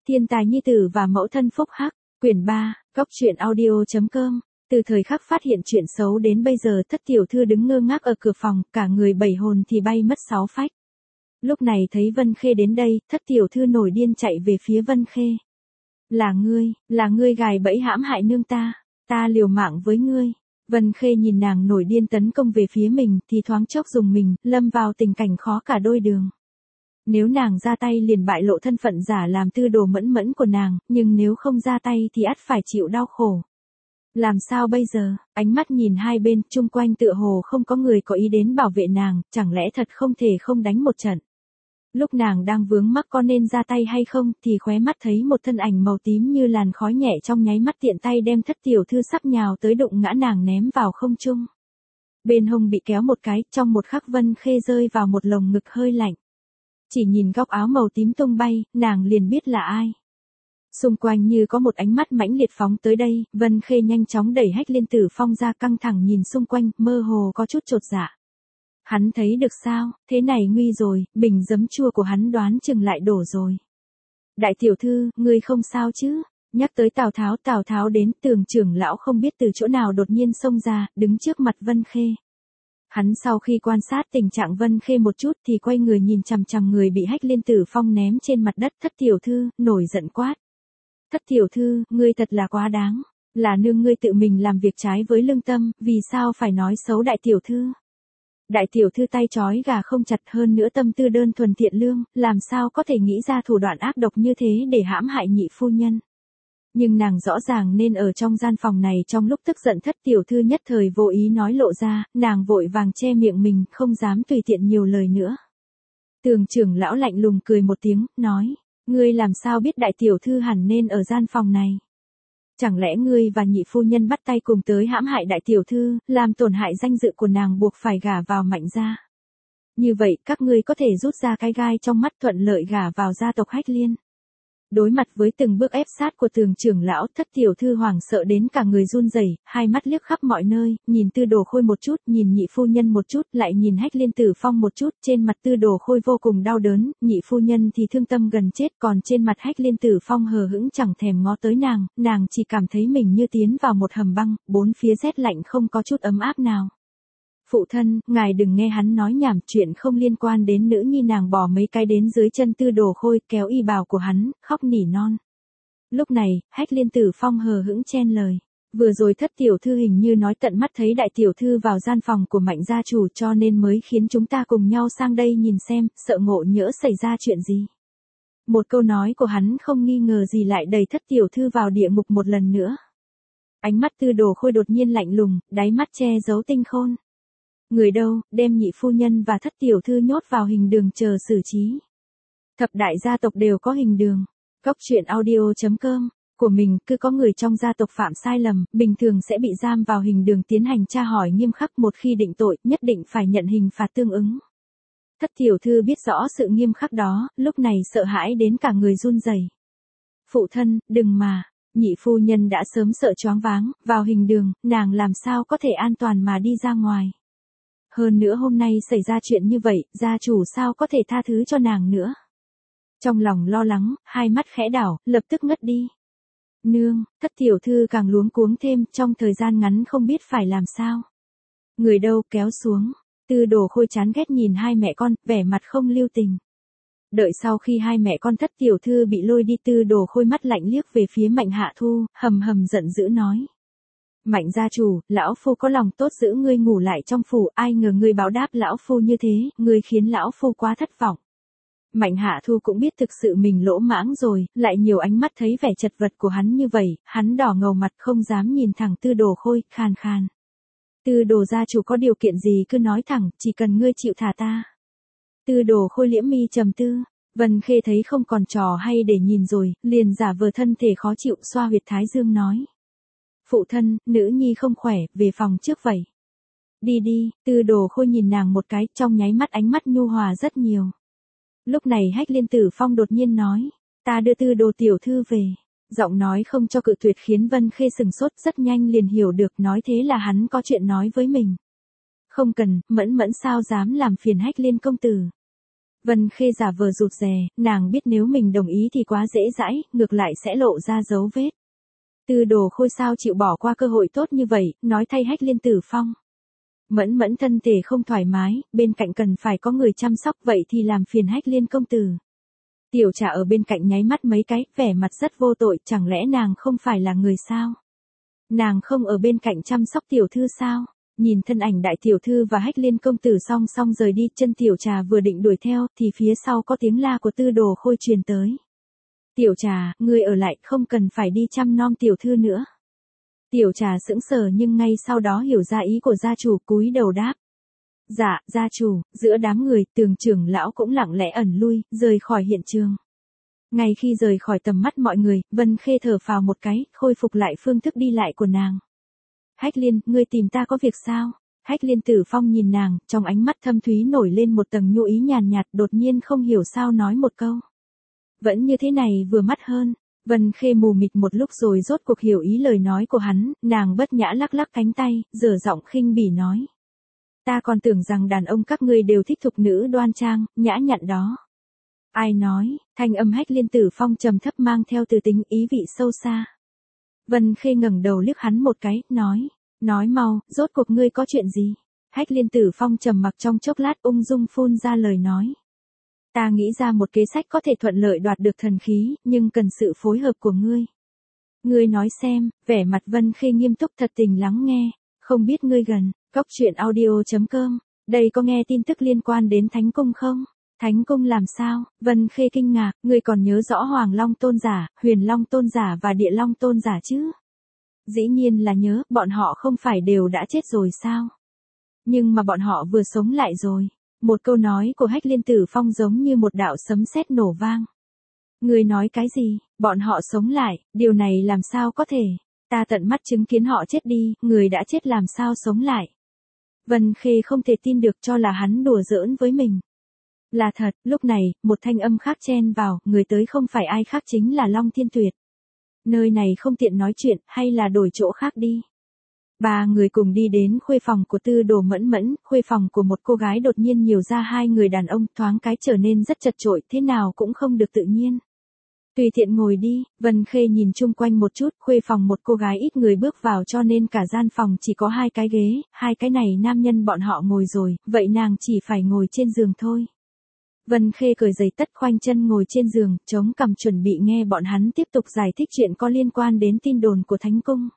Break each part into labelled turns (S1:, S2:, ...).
S1: Thiên tài nhi tử và mẫu thân phúc hắc, quyển 3, góc truyện audio.com. Từ thời khắc phát hiện chuyện xấu đến bây giờ, Thất tiểu thư đứng ngơ ngác ở cửa phòng, cả người bảy hồn thì bay mất sáu phách. Lúc này thấy Vân Khê đến đây, Thất tiểu thư nổi điên chạy về phía Vân Khê. Là ngươi gài bẫy hãm hại nương ta liều mạng với ngươi. Vân Khê nhìn nàng nổi điên tấn công về phía mình thì thoáng chốc dùng mình, lâm vào tình cảnh khó cả đôi đường. Nếu nàng ra tay liền bại lộ thân phận giả làm tư đồ mẫn mẫn của nàng, nhưng nếu không ra tay thì ắt phải chịu đau khổ. Làm sao bây giờ? Ánh mắt nhìn hai bên, chung quanh tựa hồ không có người có ý đến bảo vệ nàng, chẳng lẽ thật không thể không đánh một trận. Lúc nàng đang vướng mắc có nên ra tay hay không thì khóe mắt thấy một thân ảnh màu tím như làn khói nhẹ trong nháy mắt tiện tay đem Thất tiểu thư sắp nhào tới đụng ngã nàng ném vào không trung. Bên hông bị kéo một cái, trong một khắc Vân Khê rơi vào một lồng ngực hơi lạnh. Chỉ nhìn góc áo màu tím tung bay, nàng liền biết là ai. Xung quanh như có một ánh mắt mãnh liệt phóng tới đây, Vân Khê nhanh chóng đẩy Hách Liên Tử Phong ra, căng thẳng nhìn xung quanh, mơ hồ có chút chột dạ. Hắn thấy được sao, thế này nguy rồi, bình giấm chua của hắn đoán chừng lại đổ rồi. Đại tiểu thư, ngươi không sao chứ? Nhắc tới Tào Tháo đến, Tường trưởng lão không biết từ chỗ nào đột nhiên xông ra, đứng trước mặt Vân Khê. Hắn sau khi quan sát tình trạng Vân Khê một chút thì quay người nhìn chằm chằm người bị Hách Liên Tử Phong ném trên mặt đất. Thất tiểu thư, nổi giận quát. Thất tiểu thư, ngươi thật là quá đáng. Là nương ngươi tự mình làm việc trái với lương tâm, vì sao phải nói xấu đại tiểu thư? Đại tiểu thư tay trói gà không chặt, hơn nữa tâm tư đơn thuần thiện lương, làm sao có thể nghĩ ra thủ đoạn ác độc như thế để hãm hại nhị phu nhân. Nhưng nàng rõ ràng nên ở trong gian phòng này. Trong lúc tức giận, Thất tiểu thư nhất thời vô ý nói lộ ra, nàng vội vàng che miệng mình, không dám tùy tiện nhiều lời nữa. Tường trưởng lão lạnh lùng cười một tiếng, nói, ngươi làm sao biết đại tiểu thư hẳn nên ở gian phòng này? Chẳng lẽ ngươi và nhị phu nhân bắt tay cùng tới hãm hại đại tiểu thư, làm tổn hại danh dự của nàng buộc phải gả vào Mạnh gia? Như vậy, các ngươi có thể rút ra cái gai trong mắt, thuận lợi gả vào gia tộc Hách Liên. Đối mặt với từng bước ép sát của Tường trưởng lão, Thất tiểu thư hoảng sợ đến cả người run rẩy, hai mắt liếc khắp mọi nơi, nhìn Tư Đồ Khôi một chút, nhìn nhị phu nhân một chút, lại nhìn Hách Liên Tử Phong một chút. Trên mặt Tư Đồ Khôi vô cùng đau đớn, nhị phu nhân thì thương tâm gần chết, còn trên mặt Hách Liên Tử Phong hờ hững chẳng thèm ngó tới nàng chỉ cảm thấy mình như tiến vào một hầm băng, bốn phía rét lạnh không có chút ấm áp nào. Phụ thân, ngài đừng nghe hắn nói nhảm, chuyện không liên quan đến nữ nhi. Nàng bỏ mấy cái đến dưới chân Tư Đồ Khôi, kéo y bào của hắn, khóc nỉ non. Lúc này, Hách Liên Tử Phong hờ hững chen lời. Vừa rồi Thất tiểu thư hình như nói tận mắt thấy đại tiểu thư vào gian phòng của Mạnh gia chủ, cho nên mới khiến chúng ta cùng nhau sang đây nhìn xem, sợ ngộ nhỡ xảy ra chuyện gì. Một câu nói của hắn không nghi ngờ gì lại đẩy Thất tiểu thư vào địa ngục một lần nữa. Ánh mắt Tư Đồ Khôi đột nhiên lạnh lùng, đáy mắt che giấu tinh khôn. Người đâu, đem nhị phu nhân và Thất tiểu thư nhốt vào hình đường chờ xử trí. Thập đại gia tộc đều có hình đường. Góc truyện audio.com. Của mình, cứ có người trong gia tộc phạm sai lầm, bình thường sẽ bị giam vào hình đường tiến hành tra hỏi nghiêm khắc, một khi định tội, nhất định phải nhận hình phạt tương ứng. Thất tiểu thư biết rõ sự nghiêm khắc đó, lúc này sợ hãi đến cả người run rẩy. Phụ thân, đừng mà, nhị phu nhân đã sớm sợ choáng váng, vào hình đường, nàng làm sao có thể an toàn mà đi ra ngoài. Hơn nữa hôm nay xảy ra chuyện như vậy, gia chủ sao có thể tha thứ cho nàng nữa. Trong lòng lo lắng, hai mắt khẽ đảo, lập tức ngất đi. Nương, Thất tiểu thư càng luống cuống thêm, trong thời gian ngắn không biết phải làm sao. Người đâu, kéo xuống. Tư Đồ Khôi chán ghét nhìn hai mẹ con, vẻ mặt không lưu tình. Đợi sau khi hai mẹ con Thất tiểu thư bị lôi đi, Tư Đồ Khôi mắt lạnh liếc về phía Mạnh Hạ Thu, hầm hầm giận dữ nói. Mạnh gia chủ, lão phu có lòng tốt giữ ngươi ngủ lại trong phủ, ai ngờ ngươi báo đáp lão phu như thế, ngươi khiến lão phu quá thất vọng. Mạnh Hạ Thu cũng biết thực sự mình lỗ mãng rồi, lại nhiều ánh mắt thấy vẻ chật vật của hắn như vậy, hắn đỏ ngầu mặt không dám nhìn thẳng Tư Đồ Khôi, khàn khàn. Tư Đồ gia chủ có điều kiện gì cứ nói thẳng, chỉ cần ngươi chịu thả ta. Tư Đồ Khôi liễm mi trầm tư, Vân Khê thấy không còn trò hay để nhìn rồi, liền giả vờ thân thể khó chịu xoa huyệt thái dương nói. Phụ thân, nữ nhi không khỏe, về phòng trước vậy. Đi, Tư Đồ Khôi nhìn nàng một cái, trong nháy mắt ánh mắt nhu hòa rất nhiều. Lúc này Hách Liên Tử Phong đột nhiên nói, ta đưa Tư Đồ tiểu thư về. Giọng nói không cho cự tuyệt khiến Vân Khê sừng sốt, rất nhanh liền hiểu được, nói thế là hắn có chuyện nói với mình. Không cần, Mẫn Mẫn sao dám làm phiền Hách Liên công tử. Vân Khê giả vờ rụt rè, nàng biết nếu mình đồng ý thì quá dễ dãi, ngược lại sẽ lộ ra dấu vết. Tư Đồ Khôi sao chịu bỏ qua cơ hội tốt như vậy, nói thay Hách Liên Tử Phong. Mẫn Mẫn thân thể không thoải mái, bên cạnh cần phải có người chăm sóc, vậy thì làm phiền Hách Liên công tử. Tiểu Trà ở bên cạnh nháy mắt mấy cái, vẻ mặt rất vô tội, chẳng lẽ nàng không phải là người sao? Nàng không ở bên cạnh chăm sóc tiểu thư sao? Nhìn thân ảnh đại tiểu thư và Hách Liên công tử song song rời đi, chân Tiểu Trà vừa định đuổi theo, thì phía sau có tiếng la của Tư Đồ Khôi truyền tới. Tiểu Trà, ngươi ở lại, không cần phải đi chăm nom tiểu thư nữa. Tiểu Trà sững sờ nhưng ngay sau đó hiểu ra ý của gia chủ, cúi đầu đáp. Dạ, gia chủ. Giữa đám người, Tường trưởng lão cũng lặng lẽ ẩn lui, rời khỏi hiện trường. Ngay khi rời khỏi tầm mắt mọi người, Vân Khê thở phào một cái, khôi phục lại phương thức đi lại của nàng. Hách Liên, ngươi tìm ta có việc sao? Hách Liên Tử Phong nhìn nàng, trong ánh mắt thâm thúy nổi lên một tầng nhu ý nhàn nhạt, đột nhiên không hiểu sao nói một câu. Vẫn như thế này vừa mắt hơn. Vân Khê mù mịt một lúc rồi rốt cuộc hiểu ý lời nói của hắn, nàng bất nhã lắc lắc cánh tay, dở giọng khinh bỉ nói. Ta còn tưởng rằng đàn ông các ngươi đều thích thục nữ đoan trang, nhã nhặn đó. Ai nói? Thanh âm Hách Liên Tử Phong trầm thấp mang theo từ tính ý vị sâu xa. Vân Khê ngẩng đầu liếc hắn một cái, nói mau, rốt cuộc ngươi có chuyện gì? Hách Liên Tử Phong trầm mặc trong chốc lát ung dung phun ra lời nói. Ta nghĩ ra một kế sách có thể thuận lợi đoạt được thần khí, nhưng cần sự phối hợp của ngươi. Ngươi nói xem, vẻ mặt Vân Khê nghiêm túc thật tình lắng nghe, không biết ngươi gần, coctruyện.audio.com, đây có nghe tin tức liên quan đến Thánh Cung không? Thánh Cung làm sao? Vân Khê kinh ngạc, ngươi còn nhớ rõ Hoàng Long Tôn Giả, Huyền Long Tôn Giả và Địa Long Tôn Giả chứ? Dĩ nhiên là nhớ, bọn họ không phải đều đã chết rồi sao? Nhưng mà bọn họ vừa sống lại rồi. Một câu nói của Hách Liên Tử Phong giống như một đạo sấm sét nổ vang. Ngươi nói cái gì? Bọn họ sống lại, điều này làm sao có thể? Ta tận mắt chứng kiến họ chết đi, người đã chết làm sao sống lại? Vân Khê không thể tin được cho là hắn đùa giỡn với mình. Là thật, lúc này, một thanh âm khác chen vào, người tới không phải ai khác chính là Long Thiên Tuyệt. Nơi này không tiện nói chuyện, hay là đổi chỗ khác đi. Ba người cùng đi đến khuê phòng của Tư Đồ Mẫn Mẫn, khuê phòng của một cô gái đột nhiên nhiều ra hai người đàn ông, thoáng cái trở nên rất chật chội, thế nào cũng không được tự nhiên. Tùy tiện ngồi đi, Vân Khê nhìn chung quanh một chút, khuê phòng một cô gái ít người bước vào cho nên cả gian phòng chỉ có hai cái ghế, hai cái này nam nhân bọn họ ngồi rồi, vậy nàng chỉ phải ngồi trên giường thôi. Vân Khê cởi giày tất khoanh chân ngồi trên giường, chống cằm chuẩn bị nghe bọn hắn tiếp tục giải thích chuyện có liên quan đến tin đồn của Thánh Cung.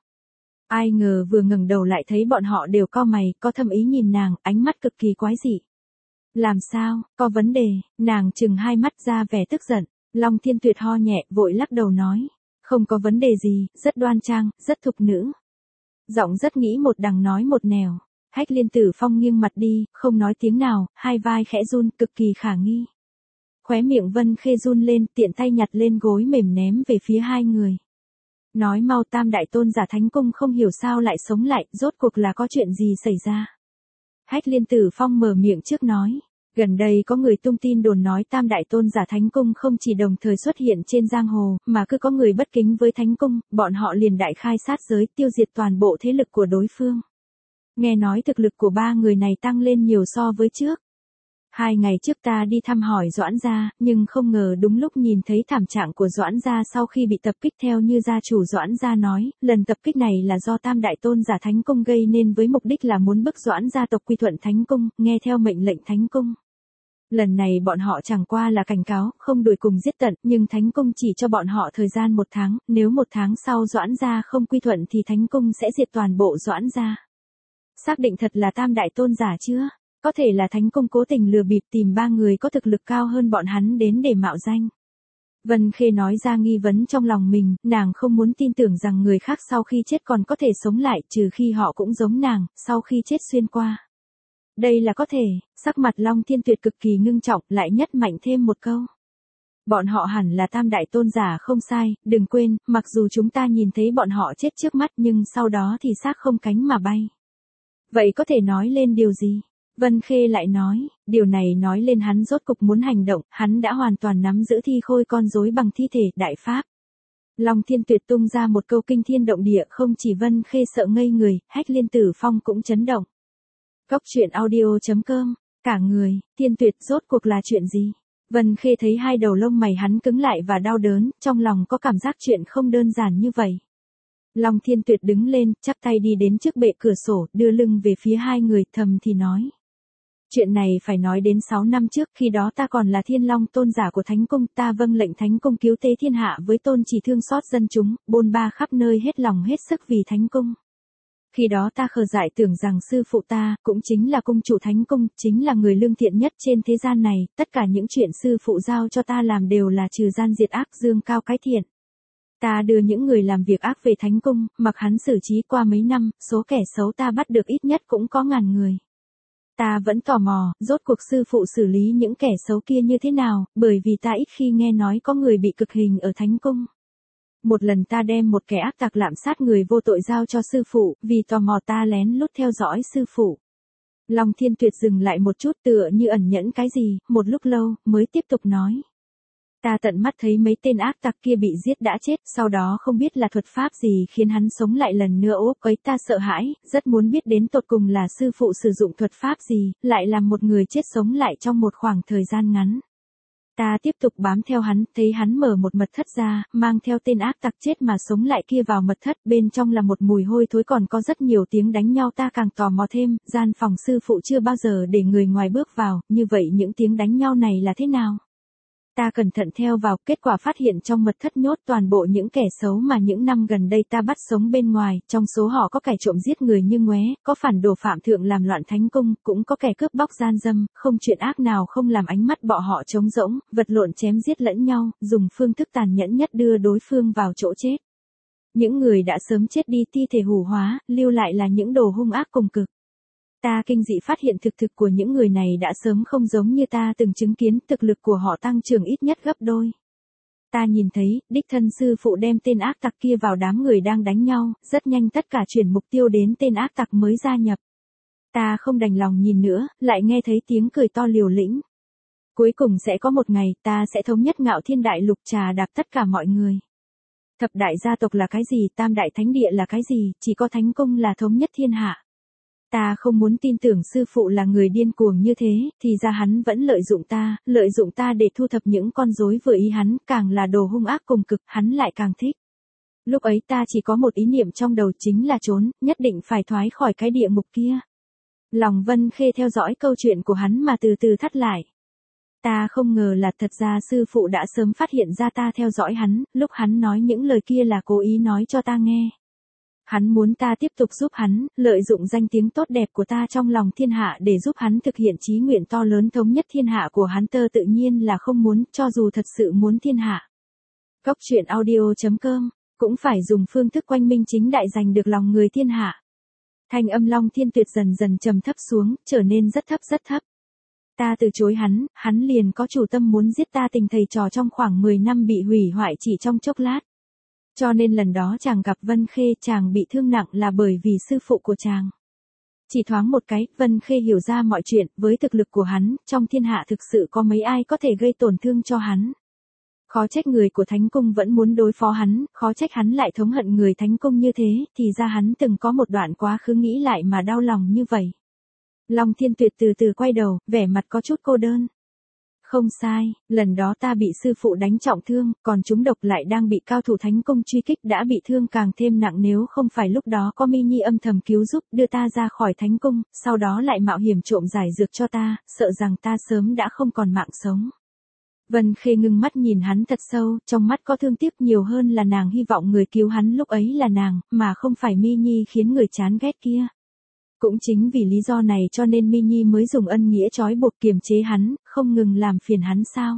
S1: Ai ngờ vừa ngẩng đầu lại thấy bọn họ đều cau mày, có thâm ý nhìn nàng, ánh mắt cực kỳ quái dị. Làm sao, có vấn đề? Nàng trừng hai mắt ra vẻ tức giận. Long Thiên Tuyệt ho nhẹ, vội lắc đầu nói. Không có vấn đề gì, rất đoan trang, rất thục nữ. Giọng rất nghĩ một đằng nói một nẻo. Hách Liên Tử Phong nghiêng mặt đi, không nói tiếng nào, hai vai khẽ run, cực kỳ khả nghi. Khóe miệng Vân Khê run lên, tiện tay nhặt lên gối mềm ném về phía hai người. Nói mau, Tam Đại Tôn Giả Thánh Cung không hiểu sao lại sống lại, rốt cuộc là có chuyện gì xảy ra. Hách Liên Tử Phong mở miệng trước nói. Gần đây có người tung tin đồn nói Tam Đại Tôn Giả Thánh Cung không chỉ đồng thời xuất hiện trên giang hồ, mà cứ có người bất kính với Thánh Cung, bọn họ liền đại khai sát giới, tiêu diệt toàn bộ thế lực của đối phương. Nghe nói thực lực của ba người này tăng lên nhiều so với trước. 2 ngày trước ta đi thăm hỏi Doãn gia, nhưng không ngờ đúng lúc nhìn thấy thảm trạng của Doãn gia sau khi bị tập kích. Theo như gia chủ Doãn gia nói, lần tập kích này là do Tam Đại Tôn Giả Thánh Cung gây nên với mục đích là muốn bức Doãn gia tộc quy thuận Thánh Cung, nghe theo mệnh lệnh Thánh Cung. Lần này bọn họ chẳng qua là cảnh cáo, không đuổi cùng giết tận, nhưng Thánh Cung chỉ cho bọn họ thời gian 1 tháng, nếu 1 tháng sau Doãn gia không quy thuận thì Thánh Cung sẽ diệt toàn bộ Doãn gia. Xác định thật là Tam Đại Tôn Giả chưa? Có thể là Thánh Cung cố tình lừa bịp tìm 3 người có thực lực cao hơn bọn hắn đến để mạo danh. Vân Khê nói ra nghi vấn trong lòng mình, nàng không muốn tin tưởng rằng người khác sau khi chết còn có thể sống lại, trừ khi họ cũng giống nàng, sau khi chết xuyên qua. Đây là có thể, sắc mặt Long Thiên Tuyệt cực kỳ ngưng trọng, lại nhất mạnh thêm một câu. Bọn họ hẳn là Tam Đại Tôn Giả không sai, đừng quên, mặc dù chúng ta nhìn thấy bọn họ chết trước mắt nhưng sau đó thì xác không cánh mà bay. Vậy có thể nói lên điều gì? Vân Khê lại nói, điều này nói lên hắn rốt cục muốn hành động, hắn đã hoàn toàn nắm giữ thi khôi con rối bằng thi thể, đại pháp. Long Thiên Tuyệt tung ra một câu kinh thiên động địa, không chỉ Vân Khê sợ ngây người, Hách Liên Tử Phong cũng chấn động. Coctruyện.audio.com, cả người, Thiên Tuyệt rốt cuộc là chuyện gì? Vân Khê thấy hai đầu lông mày hắn cứng lại và đau đớn, trong lòng có cảm giác chuyện không đơn giản như vậy. Long Thiên Tuyệt đứng lên, chắp tay đi đến trước bệ cửa sổ, đưa lưng về phía hai người, thầm thì nói. Chuyện này phải nói đến 6 năm trước, khi đó ta còn là Thiên Long tôn giả của Thánh Cung, ta vâng lệnh Thánh Cung cứu tế thiên hạ với tôn chỉ thương xót dân chúng, bôn ba khắp nơi hết lòng hết sức vì Thánh Cung. Khi đó ta khờ dại tưởng rằng sư phụ ta, cũng chính là cung chủ Thánh Cung, chính là người lương thiện nhất trên thế gian này, tất cả những chuyện sư phụ giao cho ta làm đều là trừ gian diệt ác, dương cao cái thiện. Ta đưa những người làm việc ác về Thánh Cung, mặc hắn xử trí qua mấy năm, số kẻ xấu ta bắt được ít nhất cũng có ngàn người. Ta vẫn tò mò, rốt cuộc sư phụ xử lý những kẻ xấu kia như thế nào, bởi vì ta ít khi nghe nói có người bị cực hình ở Thánh Cung. Một lần ta đem một kẻ ác tặc lạm sát người vô tội giao cho sư phụ, vì tò mò ta lén lút theo dõi sư phụ. Long Thiên Tuyệt dừng lại một chút tựa như ẩn nhẫn cái gì, một lúc lâu, mới tiếp tục nói. Ta tận mắt thấy mấy tên ác tặc kia bị giết đã chết, sau đó không biết là thuật pháp gì khiến hắn sống lại lần nữa. Ốp ấy ta sợ hãi, rất muốn biết đến tột cùng là sư phụ sử dụng thuật pháp gì, lại làm một người chết sống lại trong một khoảng thời gian ngắn. Ta tiếp tục bám theo hắn, thấy hắn mở một mật thất ra, mang theo tên ác tặc chết mà sống lại kia vào mật thất, bên trong là một mùi hôi thối còn có rất nhiều tiếng đánh nhau. Ta càng tò mò thêm, gian phòng sư phụ chưa bao giờ để người ngoài bước vào, như vậy những tiếng đánh nhau này là thế nào? Ta cẩn thận theo vào, kết quả phát hiện trong mật thất nhốt toàn bộ những kẻ xấu mà những năm gần đây ta bắt sống bên ngoài, trong số họ có kẻ trộm giết người như ngoé, có phản đồ phạm thượng làm loạn Thánh Cung, cũng có kẻ cướp bóc gian dâm, không chuyện ác nào không làm ánh mắt bọn họ trống rỗng, vật lộn chém giết lẫn nhau, dùng phương thức tàn nhẫn nhất đưa đối phương vào chỗ chết. Những người đã sớm chết đi thi thể hủ hóa, lưu lại là những đồ hung ác cùng cực. Ta kinh dị phát hiện thực của những người này đã sớm không giống như ta từng chứng kiến, thực lực của họ tăng trưởng ít nhất gấp đôi. Ta nhìn thấy, đích thân sư phụ đem tên ác tặc kia vào đám người đang đánh nhau, rất nhanh tất cả chuyển mục tiêu đến tên ác tặc mới gia nhập. Ta không đành lòng nhìn nữa, lại nghe thấy tiếng cười to liều lĩnh. Cuối cùng sẽ có một ngày, ta sẽ thống nhất Ngạo Thiên Đại Lục, trà đạp tất cả mọi người. Thập đại gia tộc là cái gì, tam đại thánh địa là cái gì, chỉ có Thánh Cung là thống nhất thiên hạ. Ta không muốn tin tưởng sư phụ là người điên cuồng như thế, thì ra hắn vẫn lợi dụng ta để thu thập những con rối vừa ý hắn, càng là đồ hung ác cùng cực, hắn lại càng thích. Lúc ấy ta chỉ có một ý niệm trong đầu, chính là trốn, nhất định phải thoái khỏi cái địa ngục kia. Lòng Vân Khê theo dõi câu chuyện của hắn mà từ từ thắt lại. Ta không ngờ là thật ra sư phụ đã sớm phát hiện ra ta theo dõi hắn, lúc hắn nói những lời kia là cố ý nói cho ta nghe. Hắn muốn ta tiếp tục giúp hắn, lợi dụng danh tiếng tốt đẹp của ta trong lòng thiên hạ để giúp hắn thực hiện chí nguyện to lớn thống nhất thiên hạ của hắn. Tơ tự nhiên là không muốn, cho dù thật sự muốn thiên hạ. Cốc truyện audio.com, cũng phải dùng phương thức quanh minh chính đại giành được lòng người thiên hạ. Thanh âm Long Thiên Tuyệt dần dần trầm thấp xuống, trở nên rất thấp. Ta từ chối hắn liền có chủ tâm muốn giết ta. Tình thầy trò trong khoảng 10 năm bị hủy hoại chỉ trong chốc lát. Cho nên lần đó chàng gặp Vân Khê, chàng bị thương nặng là bởi vì sư phụ của chàng. Chỉ thoáng một cái, Vân Khê hiểu ra mọi chuyện, với thực lực của hắn, trong thiên hạ thực sự có mấy ai có thể gây tổn thương cho hắn. Khó trách người của Thánh Cung vẫn muốn đối phó hắn, khó trách hắn lại thống hận người Thánh Cung như thế, thì ra hắn từng có một đoạn quá khứ nghĩ lại mà đau lòng như vậy. Long Thiên Tuyệt từ từ quay đầu, vẻ mặt có chút cô đơn. Không sai, lần đó ta bị sư phụ đánh trọng thương, còn chúng độc lại đang bị cao thủ Thánh Cung truy kích, đã bị thương càng thêm nặng. Nếu không phải lúc đó có Mini âm thầm cứu giúp, đưa ta ra khỏi Thánh Cung, sau đó lại mạo hiểm trộm giải dược cho ta, sợ rằng ta sớm đã không còn mạng sống. Vân Khê ngưng mắt nhìn hắn thật sâu, trong mắt có thương tiếc nhiều hơn là nàng hy vọng người cứu hắn lúc ấy là nàng, mà không phải Mini khiến người chán ghét kia. Cũng chính vì lý do này cho nên Mini mới dùng ân nghĩa trói buộc kiềm chế hắn, không ngừng làm phiền hắn sao.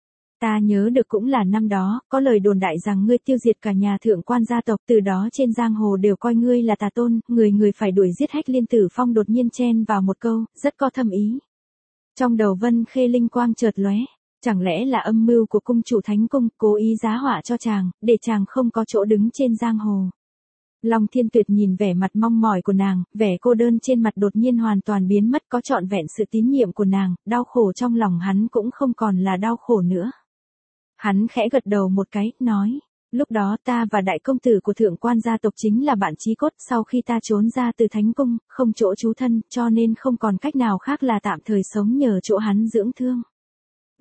S1: Ta nhớ được cũng là năm đó, có lời đồn đại rằng ngươi tiêu diệt cả nhà thượng quan gia tộc, từ đó trên giang hồ đều coi ngươi là tà tôn, người phải đuổi giết Hách Liên Tử Phong đột nhiên chen vào một câu, rất có thâm ý. Trong đầu Vân Khê linh quang chợt lóe, chẳng lẽ là âm mưu của cung chủ Thánh Cung, cố ý giá họa cho chàng, để chàng không có chỗ đứng trên giang hồ. Long Thiên Tuyệt nhìn vẻ mặt mong mỏi của nàng, vẻ cô đơn trên mặt đột nhiên hoàn toàn biến mất, có trọn vẹn sự tín nhiệm của nàng, đau khổ trong lòng hắn cũng không còn là đau khổ nữa. Hắn khẽ gật đầu một cái, nói, lúc đó ta và đại công tử của thượng quan gia tộc chính là bạn chí cốt, sau khi ta trốn ra từ Thánh Cung, không chỗ trú thân, cho nên không còn cách nào khác là tạm thời sống nhờ chỗ hắn dưỡng thương.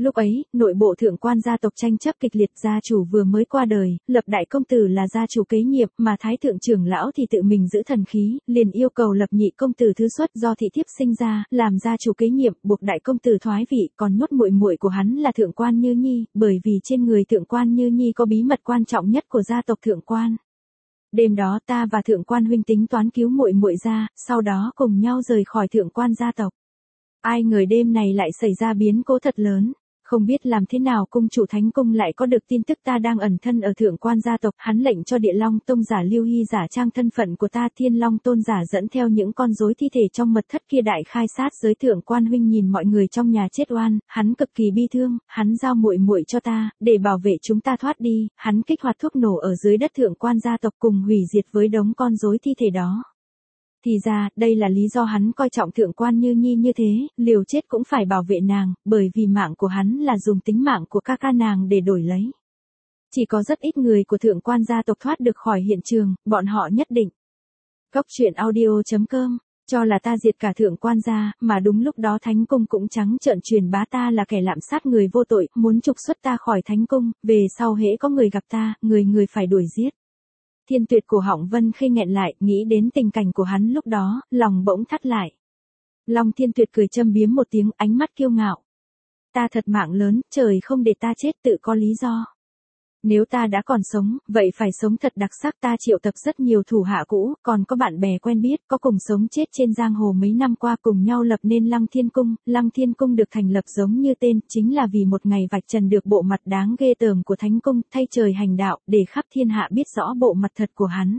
S1: Lúc ấy, nội bộ thượng quan gia tộc tranh chấp kịch liệt, gia chủ vừa mới qua đời, lập đại công tử là gia chủ kế nghiệp, mà thái thượng trưởng lão thì tự mình giữ thần khí, liền yêu cầu lập nhị công tử thứ xuất do thị thiếp sinh ra, làm gia chủ kế nhiệm, buộc đại công tử thoái vị, còn nhốt muội muội của hắn là thượng quan Như Nhi, bởi vì trên người thượng quan Như Nhi có bí mật quan trọng nhất của gia tộc thượng quan. Đêm đó ta và thượng quan huynh tính toán cứu muội muội ra, sau đó cùng nhau rời khỏi thượng quan gia tộc. Ai ngờ đêm này lại xảy ra biến cố thật lớn. Không biết làm thế nào cung chủ Thánh Cung lại có được tin tức ta đang ẩn thân ở thượng quan gia tộc, hắn lệnh cho Địa Long Tông giả Lưu Hy giả trang thân phận của ta, Thiên Long Tôn giả dẫn theo những con rối thi thể trong mật thất kia đại khai sát giới. Thượng quan huynh nhìn mọi người trong nhà chết oan, hắn cực kỳ bi thương, hắn giao muội muội cho ta, để bảo vệ chúng ta thoát đi, hắn kích hoạt thuốc nổ ở dưới đất thượng quan gia tộc cùng hủy diệt với đống con rối thi thể đó. Thì ra, đây là lý do hắn coi trọng thượng quan Như Nhi như thế, liều chết cũng phải bảo vệ nàng, bởi vì mạng của hắn là dùng tính mạng của ca nàng để đổi lấy. Chỉ có rất ít người của thượng quan gia tộc thoát được khỏi hiện trường, bọn họ nhất định. Cốc truyện audio.com, cho là ta diệt cả thượng quan gia, mà đúng lúc đó Thánh Cung cũng trắng trợn truyền bá ta là kẻ lạm sát người vô tội, muốn trục xuất ta khỏi Thánh Cung, về sau hễ có người gặp ta, người phải đuổi giết. Thiên Tuyệt của họng Vân Khê nghẹn lại, nghĩ đến tình cảnh của hắn lúc đó, lòng bỗng thắt lại. Long Thiên Tuyệt cười châm biếm một tiếng, ánh mắt kiêu ngạo. Ta thật mạng lớn, trời không để ta chết tự có lý do. Nếu ta đã còn sống, vậy phải sống thật đặc sắc. Ta triệu tập rất nhiều thủ hạ cũ, còn có bạn bè quen biết, có cùng sống chết trên giang hồ mấy năm qua, cùng nhau lập nên Lăng Thiên Cung. Lăng Thiên Cung được thành lập giống như tên, chính là vì một ngày vạch trần được bộ mặt đáng ghê tởm của Thánh Cung, thay trời hành đạo, để khắp thiên hạ biết rõ bộ mặt thật của hắn.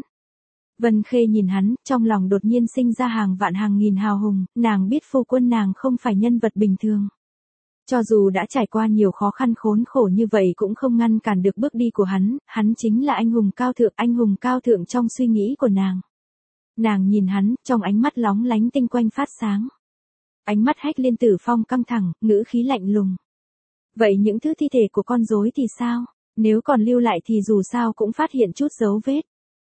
S1: Vân Khê nhìn hắn, trong lòng đột nhiên sinh ra hàng vạn hàng nghìn hào hùng, nàng biết phu quân nàng không phải nhân vật bình thường. Cho dù đã trải qua nhiều khó khăn khốn khổ như vậy cũng không ngăn cản được bước đi của hắn chính là anh hùng cao thượng trong suy nghĩ của nàng. Nàng nhìn hắn, trong ánh mắt lóng lánh tinh quang phát sáng. Ánh mắt Hách Liên Tử Phong căng thẳng, ngữ khí lạnh lùng. Vậy những thứ thi thể của con rối thì sao? Nếu còn lưu lại thì dù sao cũng phát hiện chút dấu vết.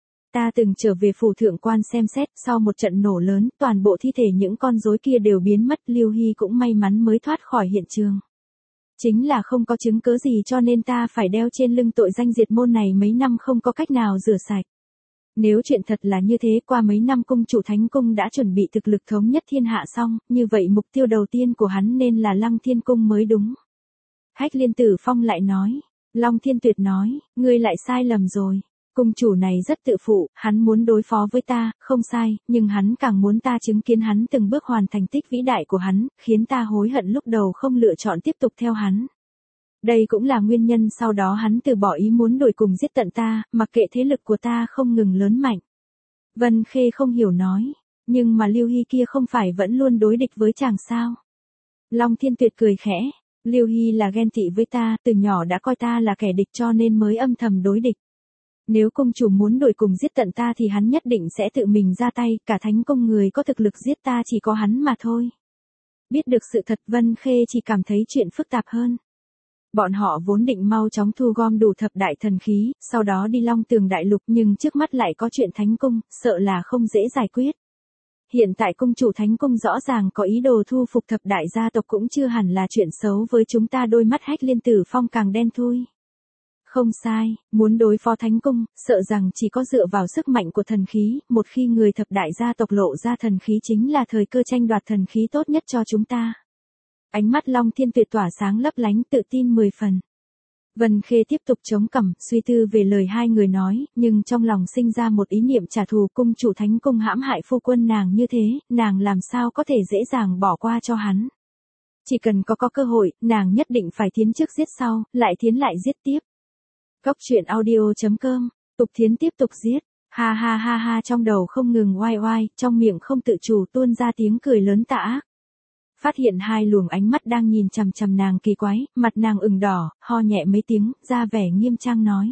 S1: Ta từng trở về phủ thượng quan xem xét, sau một trận nổ lớn, toàn bộ thi thể những con rối kia đều biến mất, Lưu Hy cũng may mắn mới thoát khỏi hiện trường. Chính là không có chứng cứ gì cho nên ta phải đeo trên lưng tội danh diệt môn này mấy năm không có cách nào rửa sạch. Nếu chuyện thật là như thế, qua mấy năm cung chủ Thánh Cung đã chuẩn bị thực lực thống nhất thiên hạ xong, như vậy mục tiêu đầu tiên của hắn nên là Lăng Thiên Cung mới đúng. Hách Liên Tử Phong lại nói. Long Thiên Tuyệt nói, ngươi lại sai lầm rồi. Cung chủ này rất tự phụ, hắn muốn đối phó với ta, không sai, nhưng hắn càng muốn ta chứng kiến hắn từng bước hoàn thành tích vĩ đại của hắn, khiến ta hối hận lúc đầu không lựa chọn tiếp tục theo hắn. Đây cũng là nguyên nhân sau đó hắn từ bỏ ý muốn đuổi cùng giết tận ta, mặc kệ thế lực của ta không ngừng lớn mạnh. Vân Khê không hiểu nói, nhưng mà Lưu Hy kia không phải vẫn luôn đối địch với chàng sao? Long Thiên Tuyệt cười khẽ, Lưu Hy là ghen tị với ta, từ nhỏ đã coi ta là kẻ địch cho nên mới âm thầm đối địch. Nếu cung chủ muốn đuổi cùng giết tận ta thì hắn nhất định sẽ tự mình ra tay, cả Thánh Cung người có thực lực giết ta chỉ có hắn mà thôi. Biết được sự thật, Vân Khê chỉ cảm thấy chuyện phức tạp hơn. Bọn họ vốn định mau chóng thu gom đủ thập đại thần khí, sau đó đi Long Tường Đại Lục, nhưng trước mắt lại có chuyện Thánh Cung, sợ là không dễ giải quyết. Hiện tại cung chủ Thánh Cung rõ ràng có ý đồ thu phục thập đại gia tộc cũng chưa hẳn là chuyện xấu với chúng ta. Đôi mắt Hách Liên Tử Phong càng đen thui. Không sai, muốn đối phó Thánh Cung, sợ rằng chỉ có dựa vào sức mạnh của thần khí, một khi người thập đại gia tộc lộ ra thần khí chính là thời cơ tranh đoạt thần khí tốt nhất cho chúng ta. Ánh mắt Long Thiên Tuyệt tỏa sáng lấp lánh, tự tin 10 phần. Vân Khê tiếp tục chống cằm, suy tư về lời hai người nói, nhưng trong lòng sinh ra một ý niệm trả thù. Cung chủ Thánh Cung hãm hại phu quân nàng như thế, nàng làm sao có thể dễ dàng bỏ qua cho hắn. Chỉ cần có cơ hội, nàng nhất định phải tiến trước giết sau, lại tiến lại giết tiếp. Cốc truyện audio.com, Tục Thiến tiếp tục giết, ha ha ha ha, trong đầu không ngừng oai oai, trong miệng không tự chủ tuôn ra tiếng cười lớn tà ác. Phát hiện hai luồng ánh mắt đang nhìn chằm chằm nàng kỳ quái, mặt nàng ửng đỏ, ho nhẹ mấy tiếng, ra vẻ nghiêm trang nói.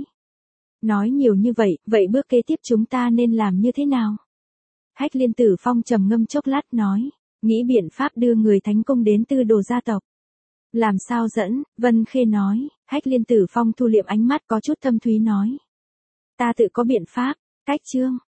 S1: Nói nhiều như vậy, vậy bước kế tiếp chúng ta nên làm như thế nào? Hách Liên Tử Phong trầm ngâm chốc lát nói, nghĩ biện pháp đưa người Thánh Cung đến Tư Đồ gia tộc. Làm sao dẫn, Vân Khê nói, Hách Liên Tử Phong thu liệm ánh mắt có chút thâm thúy nói. Ta tự có biện pháp, cách chương.